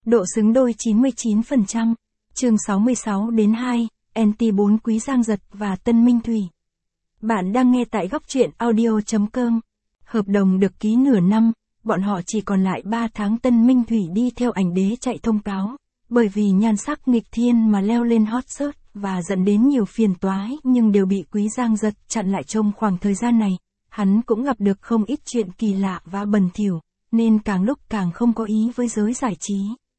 độ xứng đôi 99%. Chương 66 đến 2, NT4 Quý Giang Giật và Tân Minh Thủy. Bạn đang nghe tại góc truyện audio.com. Hợp đồng được ký nửa năm, bọn họ chỉ còn lại 3 tháng. Tân Minh Thủy đi theo ảnh đế chạy thông cáo, bởi vì nhan sắc nghịch thiên mà leo lên hot search và dẫn đến nhiều phiền toái, nhưng đều bị Quý Giang Giật chặn lại. Trong khoảng thời gian này, hắn cũng gặp được không ít chuyện kỳ lạ và bẩn thỉu, nên càng lúc càng không có ý với giới giải trí.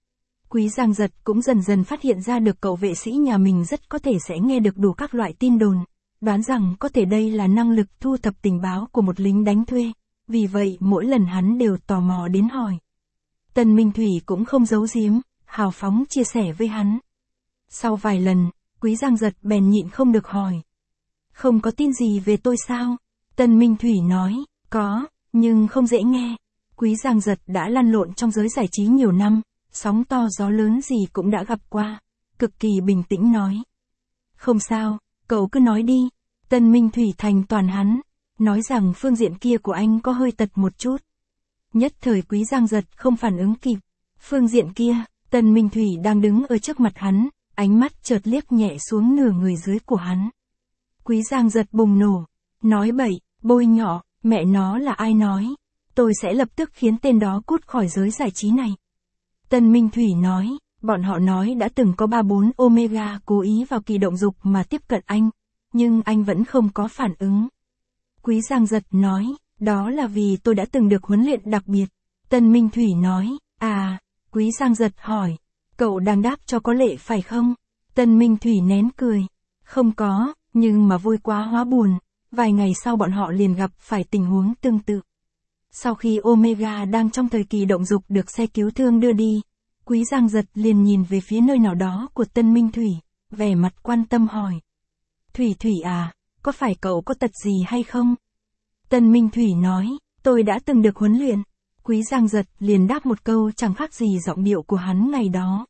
Quý Giang Giật cũng dần dần phát hiện ra được cậu vệ sĩ nhà mình rất có thể sẽ nghe được đủ các loại tin đồn, đoán rằng có thể đây là năng lực thu thập tình báo của một lính đánh thuê, vì vậy mỗi lần hắn đều tò mò đến hỏi. Tân Minh Thủy cũng không giấu giếm, hào phóng chia sẻ với hắn. Sau vài lần, Quý Giang Giật bèn nhịn không được hỏi. Không có tin gì về tôi sao? Tân Minh Thủy nói, có, nhưng không dễ nghe. Quý Giang Giật đã lăn lộn trong giới giải trí nhiều năm, sóng to gió lớn gì cũng đã gặp qua, cực kỳ bình tĩnh nói. Không sao, cậu cứ nói đi. Tân Minh Thủy thành toàn hắn, nói rằng phương diện kia của anh có hơi tật một chút. Nhất thời Quý Giang Giật không phản ứng kịp. Phương diện kia, Tân Minh Thủy đang đứng ở trước mặt hắn, ánh mắt chợt liếc nhẹ xuống nửa người dưới của hắn. Quý Giang Giật bùng nổ, nói bậy, bôi nhọ, mẹ nó là ai nói? Tôi sẽ lập tức khiến tên đó cút khỏi giới giải trí này. Tân Minh Thủy nói, bọn họ nói đã từng có 3-4 Omega cố ý vào kỳ động dục mà tiếp cận anh, nhưng anh vẫn không có phản ứng. Quý Giang Giật nói, đó là vì tôi đã từng được huấn luyện đặc biệt. Tân Minh Thủy nói, à, Quý Giang Giật hỏi, cậu đang đáp cho có lệ phải không? Tân Minh Thủy nén cười, không có, nhưng mà vui quá hóa buồn, vài ngày sau bọn họ liền gặp phải tình huống tương tự. Sau khi Omega đang trong thời kỳ động dục được xe cứu thương đưa đi, Quý Giang Giật liền nhìn về phía nơi nào đó của Tân Minh Thủy, vẻ mặt quan tâm hỏi. Thủy Thủy à, có phải cậu có tật gì hay không? Tân Minh Thủy nói, tôi đã từng được huấn luyện. Quý Giang Giật liền đáp một câu chẳng khác gì giọng điệu của hắn ngày đó.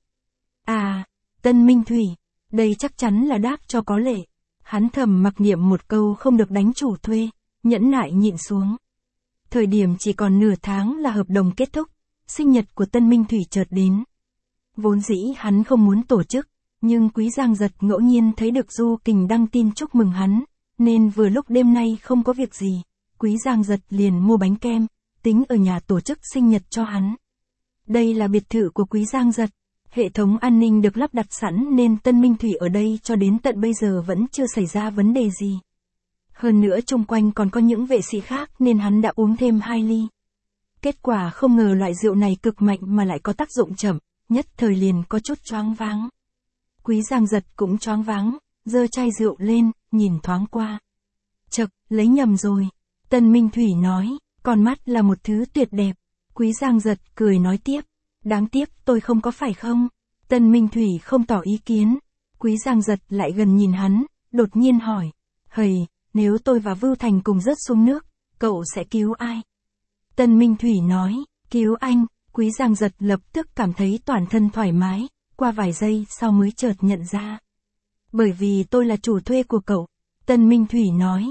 À, Tân Minh Thủy, đây chắc chắn là đáp cho có lệ. Hắn thầm mặc niệm một câu không được đánh chủ thuê, nhẫn nại nhịn xuống. Thời điểm chỉ còn nửa tháng là hợp đồng kết thúc, sinh nhật của Tân Minh Thủy chợt đến. Vốn dĩ hắn không muốn tổ chức, nhưng Quý Giang Giật ngẫu nhiên thấy được Du Kình đăng tin chúc mừng hắn, nên vừa lúc đêm nay không có việc gì, Quý Giang Giật liền mua bánh kem, tính ở nhà tổ chức sinh nhật cho hắn. Đây là biệt thự của Quý Giang Giật, hệ thống an ninh được lắp đặt sẵn nên Tân Minh Thủy ở đây cho đến tận bây giờ vẫn chưa xảy ra vấn đề gì. Hơn nữa chung quanh còn có những vệ sĩ khác nên hắn đã uống thêm 2 ly. Kết quả không ngờ loại rượu này cực mạnh mà lại có tác dụng chậm, nhất thời liền có chút choáng váng. Quý Giang Giật cũng choáng váng, giơ chai rượu lên, nhìn thoáng qua. Chậc, lấy nhầm rồi. Tân Minh Thủy nói, con mắt là một thứ tuyệt đẹp. Quý Giang Giật cười nói tiếp, đáng tiếc tôi không có phải không? Tân Minh Thủy không tỏ ý kiến. Quý Giang Giật lại gần nhìn hắn, đột nhiên hỏi, hầy, nếu tôi và Vưu Thành cùng rớt xuống nước, cậu sẽ cứu ai? Tân Minh Thủy nói, cứu anh. Quý Giang Giật lập tức cảm thấy toàn thân thoải mái, qua vài giây sau mới chợt nhận ra. Bởi vì tôi là chủ thuê của cậu. Tân Minh Thủy nói,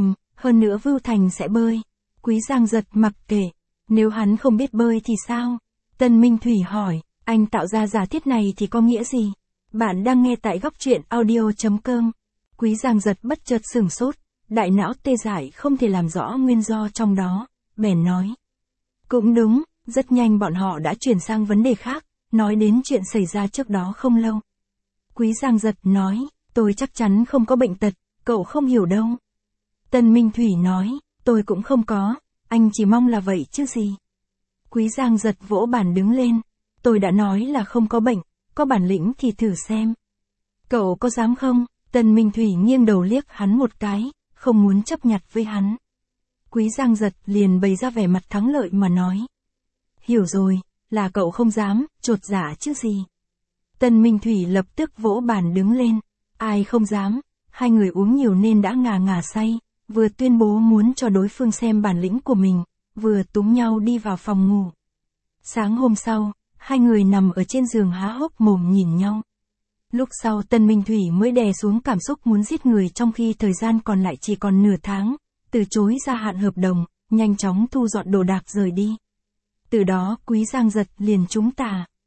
hơn nữa Vưu Thành sẽ bơi. Quý Giang Giật mặc kệ, nếu hắn không biết bơi thì sao? Tân Minh Thủy hỏi, anh tạo ra giả thiết này thì có nghĩa gì? Bạn đang nghe tại góc truyện audio.com. Quý Giang Giật bất chợt sửng sốt, đại não tê dại không thể làm rõ nguyên do trong đó, bèn nói. Cũng đúng, rất nhanh bọn họ đã chuyển sang vấn đề khác, nói đến chuyện xảy ra trước đó không lâu. Quý Giang Giật nói, tôi chắc chắn không có bệnh tật, cậu không hiểu đâu. Tân Minh Thủy nói, tôi cũng không có, anh chỉ mong là vậy chứ gì. Quý Giang Giật vỗ bàn đứng lên, tôi đã nói là không có bệnh, có bản lĩnh thì thử xem. Cậu có dám không? Tân Minh Thủy nghiêng đầu liếc hắn một cái, không muốn chấp nhặt với hắn. Quý Giang Giật liền bày ra vẻ mặt thắng lợi mà nói. Hiểu rồi, là cậu không dám, chột dạ chứ gì. Tân Minh Thủy lập tức vỗ bàn đứng lên, ai không dám, hai người uống nhiều nên đã ngà ngà say, vừa tuyên bố muốn cho đối phương xem bản lĩnh của mình, vừa túm nhau đi vào phòng ngủ. Sáng hôm sau, hai người nằm ở trên giường há hốc mồm nhìn nhau. Lúc sau Tân Minh Thủy mới đè xuống cảm xúc muốn giết người trong khi thời gian còn lại chỉ còn nửa tháng, từ chối gia hạn hợp đồng, nhanh chóng thu dọn đồ đạc rời đi. Từ đó Quý Giang Giật liền trúng tà,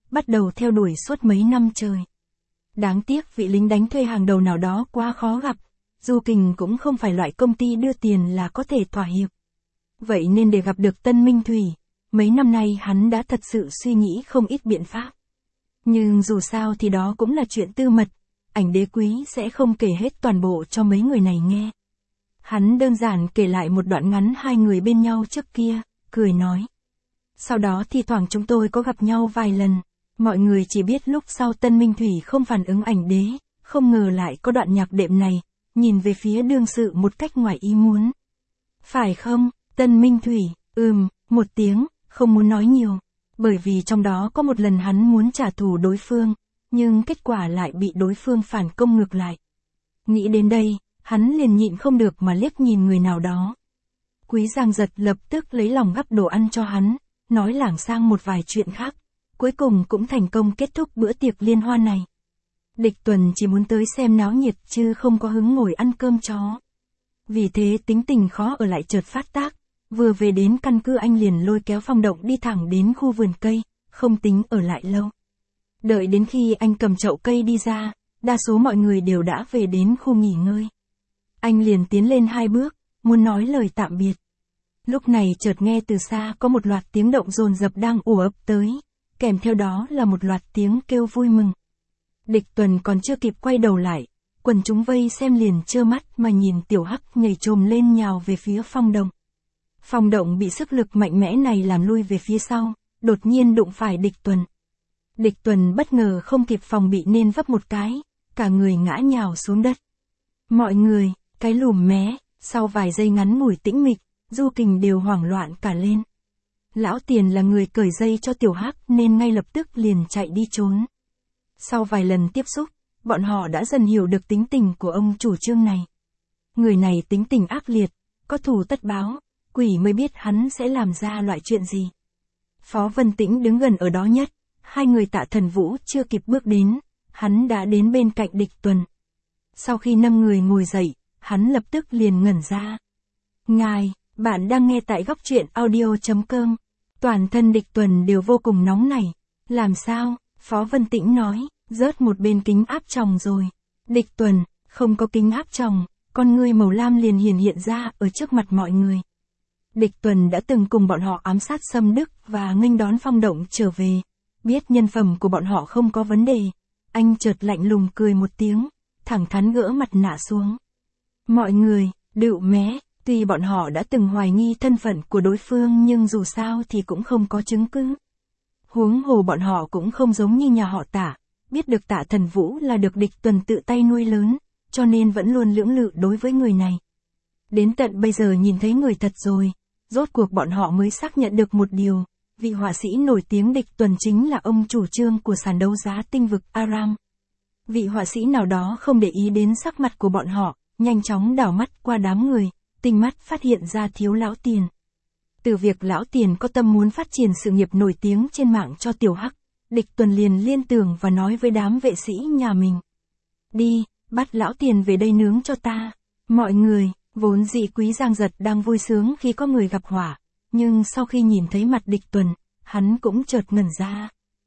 bắt đầu theo đuổi suốt mấy năm trời. Đáng tiếc vị lính đánh thuê hàng đầu nào đó quá khó gặp, Du Kình cũng không phải loại công ty đưa tiền là có thể thỏa hiệp. Vậy nên để gặp được Tân Minh Thủy, mấy năm nay hắn đã thật sự suy nghĩ không ít biện pháp. Nhưng dù sao thì đó cũng là chuyện tư mật, Ảnh Đế Quý sẽ không kể hết toàn bộ cho mấy người này nghe. Hắn đơn giản kể lại một đoạn ngắn hai người bên nhau trước kia, cười nói. Sau đó thì thoảng chúng tôi có gặp nhau vài lần, mọi người chỉ biết lúc sau Tân Minh Thủy không phản ứng Ảnh Đế, không ngờ lại có đoạn nhạc đệm này, nhìn về phía đương sự một cách ngoài ý muốn. Phải không, Tân Minh Thủy, một tiếng, không muốn nói nhiều, bởi vì trong đó có một lần hắn muốn trả thù đối phương, nhưng kết quả lại bị đối phương phản công ngược lại. Nghĩ đến đây, hắn liền nhịn không được mà liếc nhìn người nào đó. Quý Giang Giật lập tức lấy lòng gắp đồ ăn cho hắn, nói lảng sang một vài chuyện khác, cuối cùng cũng thành công kết thúc bữa tiệc liên hoan này. Địch Tuần chỉ muốn tới xem náo nhiệt chứ không có hứng ngồi ăn cơm chó. Vì thế tính tình khó ở lại chợt phát tác, vừa về đến căn cứ anh liền lôi kéo Phong Động đi thẳng đến khu vườn cây, không tính ở lại lâu. Đợi đến khi anh cầm chậu cây đi ra, đa số mọi người đều đã về đến khu nghỉ ngơi. Anh liền tiến lên 2 bước, muốn nói lời tạm biệt. Lúc này chợt nghe từ xa có một loạt tiếng động dồn dập đang ùa ập tới, kèm theo đó là một loạt tiếng kêu vui mừng. Địch Tuần còn chưa kịp quay đầu lại, quần chúng vây xem liền trơ mắt mà nhìn Tiểu Hắc nhảy chồm lên nhào về phía Phong Động. Phong Động bị sức lực mạnh mẽ này làm lui về phía sau, đột nhiên đụng phải Địch Tuần. Địch Tuần bất ngờ không kịp phòng bị nên vấp một cái, cả người ngã nhào xuống đất. Mọi người, cái lùm mé, sau vài giây ngắn ngủi tĩnh mịch, Du Kình đều hoảng loạn cả lên. Lão Tiền là người cởi dây cho Tiểu Hắc nên ngay lập tức liền chạy đi trốn. Sau vài lần tiếp xúc, bọn họ đã dần hiểu được tính tình của ông chủ Trương này. Người này tính tình ác liệt, có thù tất báo, quỷ mới biết hắn sẽ làm ra loại chuyện gì. Phó Vân Tĩnh đứng gần ở đó nhất, hai người Tạ Thần Vũ chưa kịp bước đến, hắn đã đến bên cạnh Địch Tuần. Sau khi 5 người ngồi dậy, hắn lập tức liền ngẩn ra. Ngài, bạn đang nghe tại Góc Truyện Audio.com. Toàn thân Địch Tuần đều vô cùng nóng nảy. Làm sao? Phó Vân Tĩnh nói, rớt một bên kính áp tròng rồi. Địch Tuần, không có kính áp tròng, con ngươi màu lam liền hiện ra ở trước mặt mọi người. Địch Tuần đã từng cùng bọn họ ám sát Sâm Đức và nghênh đón Phong Động trở về. Biết nhân phẩm của bọn họ không có vấn đề, anh chợt lạnh lùng cười một tiếng, thẳng thắn gỡ mặt nạ xuống. Mọi người, đựu mé, tuy bọn họ đã từng hoài nghi thân phận của đối phương nhưng dù sao thì cũng không có chứng cứ. Huống hồ bọn họ cũng không giống như nhà họ Tạ, biết được Tạ Thần Vũ là được Địch Tuần tự tay nuôi lớn, cho nên vẫn luôn lưỡng lự đối với người này. Đến tận bây giờ nhìn thấy người thật rồi, rốt cuộc bọn họ mới xác nhận được một điều, vị họa sĩ nổi tiếng Địch Tuần chính là ông chủ Trương của sàn đấu giá tinh vực Aram. Vị họa sĩ nào đó không để ý đến sắc mặt của bọn họ, nhanh chóng đảo mắt qua đám người, tinh mắt phát hiện ra thiếu Lão Tiền. Từ việc Lão Tiền có tâm muốn phát triển sự nghiệp nổi tiếng trên mạng cho Tiểu Hắc, Địch Tuần liền liên tưởng và nói với đám vệ sĩ nhà mình. Đi, bắt Lão Tiền về đây nướng cho ta. Mọi người, vốn dĩ Quý Giang Giật đang vui sướng khi có người gặp họa, nhưng sau khi nhìn thấy mặt Địch Tuần, hắn cũng chợt ngẩn ra.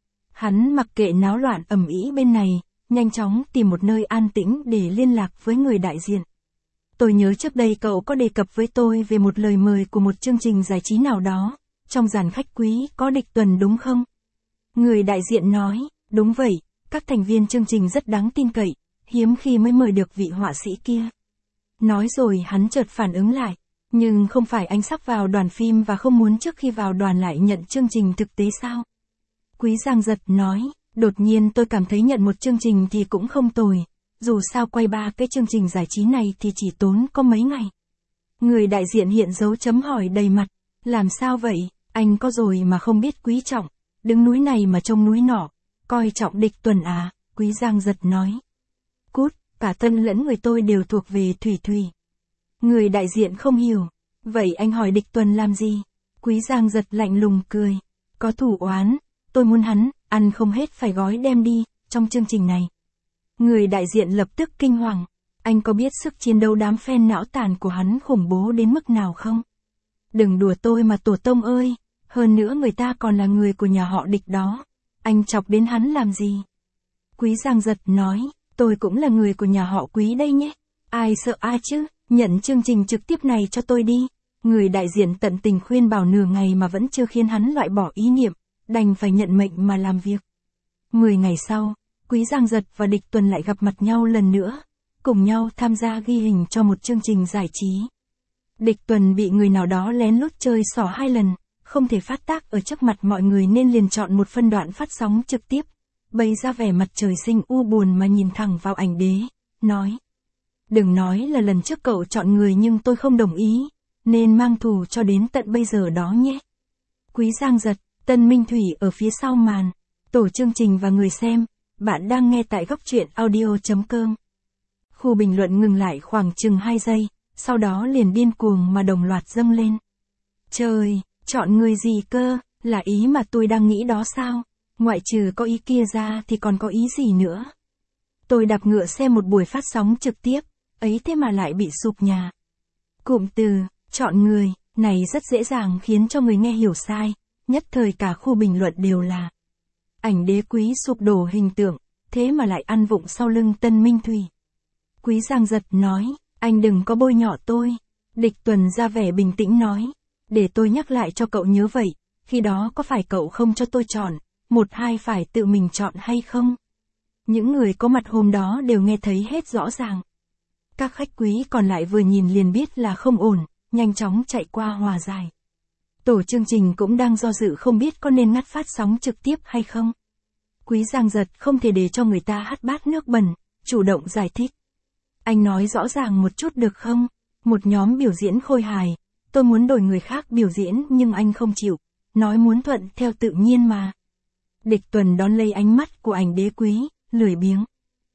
Hắn mặc kệ náo loạn ầm ĩ bên này, nhanh chóng tìm một nơi an tĩnh để liên lạc với người đại diện. Tôi nhớ trước đây cậu có đề cập với tôi về một lời mời của một chương trình giải trí nào đó, trong dàn khách quý có Địch Tuần đúng không? Người đại diện nói, đúng vậy, các thành viên chương trình rất đáng tin cậy, hiếm khi mới mời được vị họa sĩ kia. Nói rồi hắn chợt phản ứng lại, nhưng không phải anh sắp vào đoàn phim và không muốn trước khi vào đoàn lại nhận chương trình thực tế sao? Quý Giang Giật nói, đột nhiên tôi cảm thấy nhận một chương trình thì cũng không tồi, dù sao quay 3 cái chương trình giải trí này thì chỉ tốn có mấy ngày. Người đại diện hiện dấu chấm hỏi đầy mặt, làm sao vậy, anh có rồi mà không biết quý trọng, đứng núi này mà trông núi nọ, coi trọng Địch Tuần à, Quý Giang Giật nói. Cút, cả thân lẫn người tôi đều thuộc về Thủy Thủy. Người đại diện không hiểu, vậy anh hỏi Địch Tuần làm gì? Quý Giang Giật lạnh lùng cười, có thủ oán, tôi muốn hắn, ăn không hết phải gói đem đi, trong chương trình này. Người đại diện lập tức kinh hoàng, anh có biết sức chiến đấu đám fan não tàn của hắn khủng bố đến mức nào không? Đừng đùa tôi mà tổ tông ơi, hơn nữa người ta còn là người của nhà họ Địch đó. anh chọc đến hắn làm gì? Quý Giang Giật nói, tôi cũng là người của nhà họ Quý đây nhé. Ai sợ ai chứ, nhận chương trình trực tiếp này cho tôi đi. Người đại diện tận tình khuyên bảo nửa ngày mà vẫn chưa khiến hắn loại bỏ ý niệm, đành phải nhận mệnh mà làm việc. 10 ngày sau, Quý Giang Giật và Địch Tuần lại gặp mặt nhau lần nữa, cùng nhau tham gia ghi hình cho một chương trình giải trí. Địch Tuần bị người nào đó lén lút chơi xỏ 2 lần, không thể phát tác ở trước mặt mọi người nên liền chọn một phân đoạn phát sóng trực tiếp, bày ra vẻ mặt trời sinh u buồn mà nhìn thẳng vào ảnh đế, nói. Đừng nói là lần trước cậu chọn người nhưng tôi không đồng ý, nên mang thù cho đến tận bây giờ đó nhé. Quý Giang Giật, Tân Minh Thủy ở phía sau màn, tổ chương trình và người xem, bạn đang nghe tại góc truyện audio.com. Khu bình luận ngừng lại khoảng chừng 2 giây, sau đó liền điên cuồng mà đồng loạt dâng lên. Trời, chọn người gì cơ, là ý mà tôi đang nghĩ đó sao? Ngoại trừ có ý kia ra thì còn có ý gì nữa? Tôi đạp ngựa xem một buổi phát sóng trực tiếp, ấy thế mà lại bị sụp nhà. Cụm từ, chọn người, này rất dễ dàng khiến cho người nghe hiểu sai, nhất thời cả khu bình luận đều là. Ảnh đế Quý sụp đổ hình tượng, thế mà lại ăn vụng sau lưng Tân Minh Thủy. Quý Giang Giật nói, anh đừng có bôi nhọ tôi. Địch Tuần ra vẻ bình tĩnh nói, để tôi nhắc lại cho cậu nhớ vậy, khi đó có phải cậu không cho tôi chọn, 1-2 phải tự mình chọn hay không? Những người có mặt hôm đó đều nghe thấy hết rõ ràng. Các khách quý còn lại vừa nhìn liền biết là không ổn, nhanh chóng chạy qua hòa giải. Tổ chương trình cũng đang do dự không biết có nên ngắt phát sóng trực tiếp hay không. Quý Giang Giật không thể để cho người ta hắt bát nước bẩn, chủ động giải thích. Anh nói rõ ràng một chút được không? Một nhóm biểu diễn khôi hài, tôi muốn đổi người khác biểu diễn nhưng anh không chịu, nói muốn thuận theo tự nhiên mà. Địch Tuần đón lấy ánh mắt của ảnh đế Quý, lười biếng.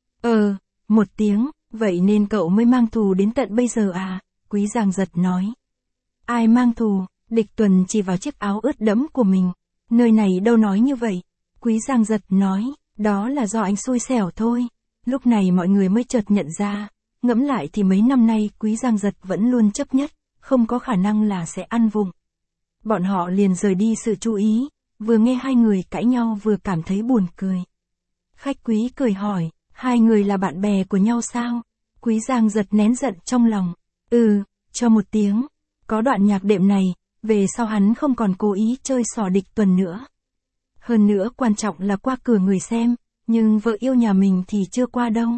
Một tiếng, vậy nên cậu mới mang thù đến tận bây giờ à? Quý Giang Giật nói. Ai mang thù? Địch Tuần chỉ vào chiếc áo ướt đẫm của mình. Nơi này đâu nói như vậy. Quý Giang Giật nói, đó là do anh xui xẻo thôi. Lúc này mọi người mới chợt nhận ra, ngẫm lại thì mấy năm nay Quý Giang Giật vẫn luôn chấp nhất, không có khả năng là sẽ ăn vụng. Bọn họ liền rời đi sự chú ý, vừa nghe hai người cãi nhau vừa cảm thấy buồn cười. Khách quý cười hỏi, hai người là bạn bè của nhau sao? Quý Giang Giật nén giận trong lòng. Cho một tiếng. Có đoạn nhạc đệm này, về sau hắn không còn cố ý chơi xỏ Địch Tuần nữa. Hơn nữa quan trọng là qua cửa người xem, nhưng vợ yêu nhà mình thì chưa qua đâu.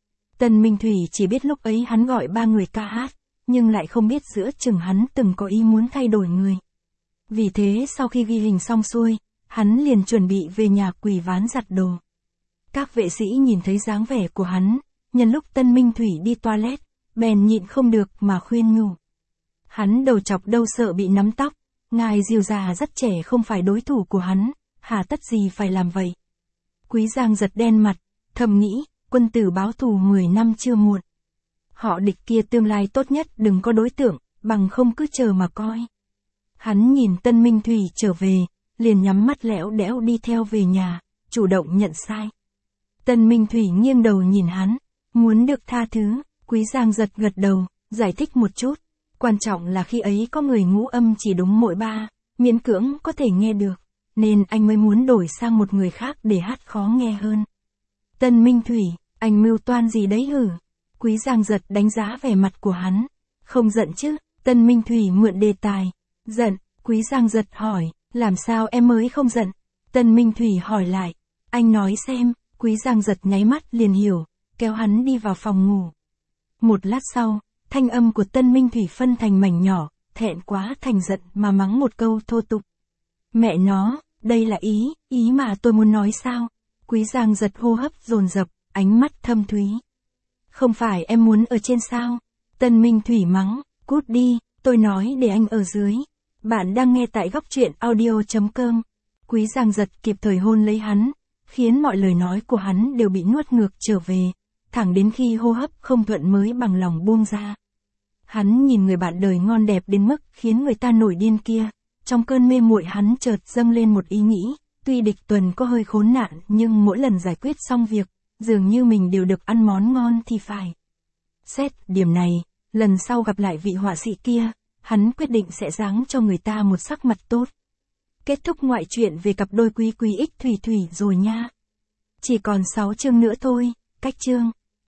Tân Minh Thủy chỉ biết lúc ấy hắn gọi 3 người ca hát, nhưng lại không biết giữa chừng hắn từng có ý muốn thay đổi người. Vì thế sau khi ghi hình xong xuôi, hắn liền chuẩn bị về nhà quỳ ván giặt đồ. Các vệ sĩ nhìn thấy dáng vẻ của hắn, nhân lúc Tân Minh Thủy đi toilet, bèn nhịn không được mà khuyên nhủ. Hắn đầu chọc đâu sợ bị nắm tóc, ngài Diều già rất trẻ không phải đối thủ của hắn, hà tất gì phải làm vậy. Quý Giang Giật đen mặt, thầm nghĩ, quân tử báo thù 10 năm chưa muộn. Họ Địch kia tương lai tốt nhất đừng có đối tượng, bằng không cứ chờ mà coi. Hắn nhìn Tân Minh Thủy trở về, liền nhắm mắt lẽo đẽo đi theo về nhà, chủ động nhận sai. Tân Minh Thủy nghiêng đầu nhìn hắn, muốn được tha thứ. Quý Giang Giật gật đầu, giải thích một chút. Quan trọng là khi ấy có người ngũ âm chỉ đúng mỗi 3, miễn cưỡng có thể nghe được, nên anh mới muốn đổi sang một người khác để hát khó nghe hơn. Tân Minh Thủy, anh mưu toan gì đấy hử? Quý Giang Giật đánh giá vẻ mặt của hắn. Không giận chứ? Tân Minh Thủy mượn đề tài. Giận, Quý Giang Giật hỏi, làm sao em mới không giận? Tân Minh Thủy hỏi lại, anh nói xem. Quý Giang Giật nháy mắt liền hiểu, kéo hắn đi vào phòng ngủ. Một lát sau, thanh âm của Tân Minh Thủy phân thành mảnh nhỏ, thẹn quá thành giận mà mắng một câu thô tục. Mẹ nó, đây là ý mà tôi muốn nói sao? Quý Giang Giật hô hấp dồn dập, ánh mắt thâm thúy. Không phải em muốn ở trên sao? Tân Minh Thủy mắng, cút đi, tôi nói để anh ở dưới. Bạn đang nghe tại góc truyện audio.com. Quý Giang Giật kịp thời hôn lấy hắn, khiến mọi lời nói của hắn đều bị nuốt ngược trở về, thẳng đến khi hô hấp không thuận mới bằng lòng buông ra. Hắn nhìn người bạn đời ngon đẹp đến mức khiến người ta nổi điên kia, trong cơn mê muội hắn chợt dâng lên một ý nghĩ, tuy Địch Tuần có hơi khốn nạn nhưng mỗi lần giải quyết xong việc, dường như mình đều được ăn món ngon thì phải. Xét điểm này, lần sau gặp lại vị họa sĩ kia, hắn quyết định sẽ giáng cho người ta một sắc mặt tốt. Kết thúc ngoại truyện về cặp đôi Quý Quý X Thủy Thủy rồi nha. Chỉ còn 6 chương nữa thôi, cách chương.